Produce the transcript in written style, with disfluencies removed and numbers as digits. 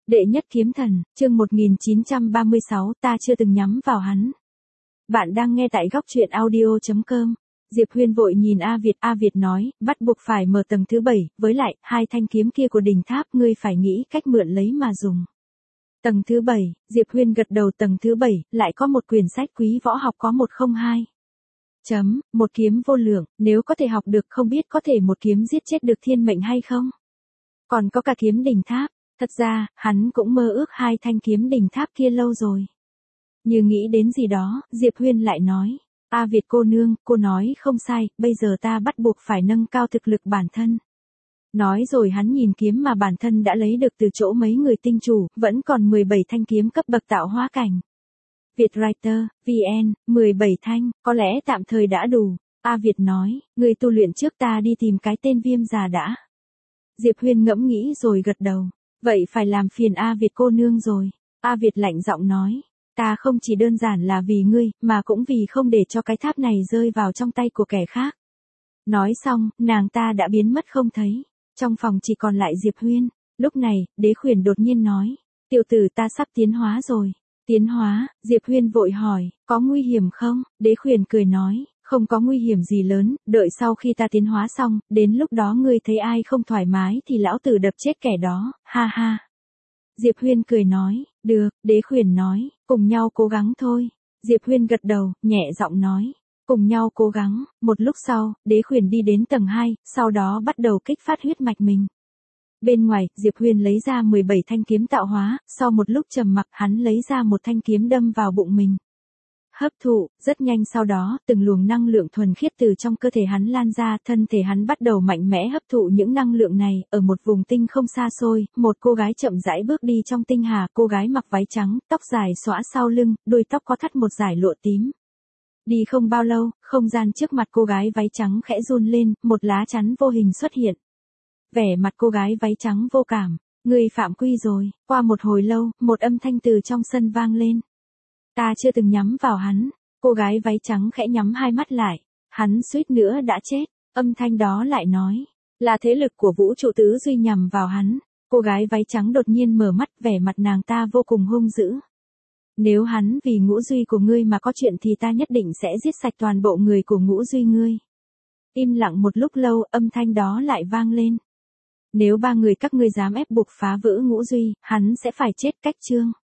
Đệ nhất kiếm thần, chương 1936, ta chưa từng nhắm vào hắn. Bạn đang nghe tại góc truyện audio.com. Diệp Huyên vội nhìn A Việt nói, bắt buộc phải mở tầng thứ 7, với lại, hai thanh kiếm kia của đỉnh tháp ngươi phải nghĩ cách mượn lấy mà dùng. Tầng thứ 7, Diệp Huyên gật đầu. Tầng thứ 7, lại có một quyển sách quý võ học có 102. Một kiếm vô lượng, nếu có thể học được không biết có thể một kiếm giết chết được thiên mệnh hay không? Còn có cả kiếm đỉnh tháp. Thật ra, hắn cũng mơ ước hai thanh kiếm đỉnh tháp kia lâu rồi. Như nghĩ đến gì đó, Diệp Huyên lại nói, A Việt cô nương, cô nói không sai, bây giờ ta bắt buộc phải nâng cao thực lực bản thân. Nói rồi hắn nhìn kiếm mà bản thân đã lấy được từ chỗ mấy người tinh chủ, vẫn còn 17 thanh kiếm cấp bậc tạo hóa cảnh. Vietwriter, VN, 17 thanh, có lẽ tạm thời đã đủ. A Việt nói, người tu luyện trước ta đi tìm cái tên Viêm già đã. Diệp Huyên ngẫm nghĩ rồi gật đầu. Vậy phải làm phiền A Việt cô nương rồi. A Việt lạnh giọng nói, ta không chỉ đơn giản là vì ngươi, mà cũng vì không để cho cái tháp này rơi vào trong tay của kẻ khác. Nói xong, nàng ta đã biến mất không thấy. Trong phòng chỉ còn lại Diệp Huyên. Lúc này, Đế Khuyển đột nhiên nói, tiểu tử ta sắp tiến hóa rồi. Tiến hóa, Diệp Huyên vội hỏi, có nguy hiểm không? Đế Khuyển cười nói, không có nguy hiểm gì lớn, đợi sau khi ta tiến hóa xong, đến lúc đó ngươi thấy ai không thoải mái thì lão tử đập chết kẻ đó, ha ha. Diệp Huyên cười nói, được. Đế Khuyển nói, cùng nhau cố gắng thôi. Diệp Huyên gật đầu, nhẹ giọng nói, cùng nhau cố gắng. Một lúc sau, Đế Khuyển đi đến tầng 2, sau đó bắt đầu kích phát huyết mạch mình. Bên ngoài, Diệp Huyên lấy ra 17 thanh kiếm tạo hóa, sau một lúc trầm mặc hắn lấy ra một thanh kiếm đâm vào bụng mình. Hấp thụ, rất nhanh sau đó, từng luồng năng lượng thuần khiết từ trong cơ thể hắn lan ra, thân thể hắn bắt đầu mạnh mẽ hấp thụ những năng lượng này, ở một vùng tinh không xa xôi, một cô gái chậm rãi bước đi trong tinh hà, cô gái mặc váy trắng, tóc dài xõa sau lưng, đuôi tóc có thắt một dải lụa tím. Đi không bao lâu, không gian trước mặt cô gái váy trắng khẽ run lên, một lá chắn vô hình xuất hiện. Vẻ mặt cô gái váy trắng vô cảm, người phạm quy rồi. Qua một hồi lâu, một âm thanh từ trong sân vang lên. Ta chưa từng nhắm vào hắn. Cô gái váy trắng khẽ nhắm hai mắt lại. Hắn suýt nữa đã chết. Âm thanh đó lại nói, là thế lực của vũ trụ tứ duy nhằm vào hắn. Cô gái váy trắng đột nhiên mở mắt, vẻ mặt nàng ta vô cùng hung dữ. Nếu hắn vì ngũ duy của ngươi mà có chuyện thì ta nhất định sẽ giết sạch toàn bộ người của ngũ duy ngươi. Im lặng một lúc lâu, âm thanh đó lại vang lên. Nếu ba người các ngươi dám ép buộc phá vỡ ngũ duy, hắn sẽ phải chết. Cách chương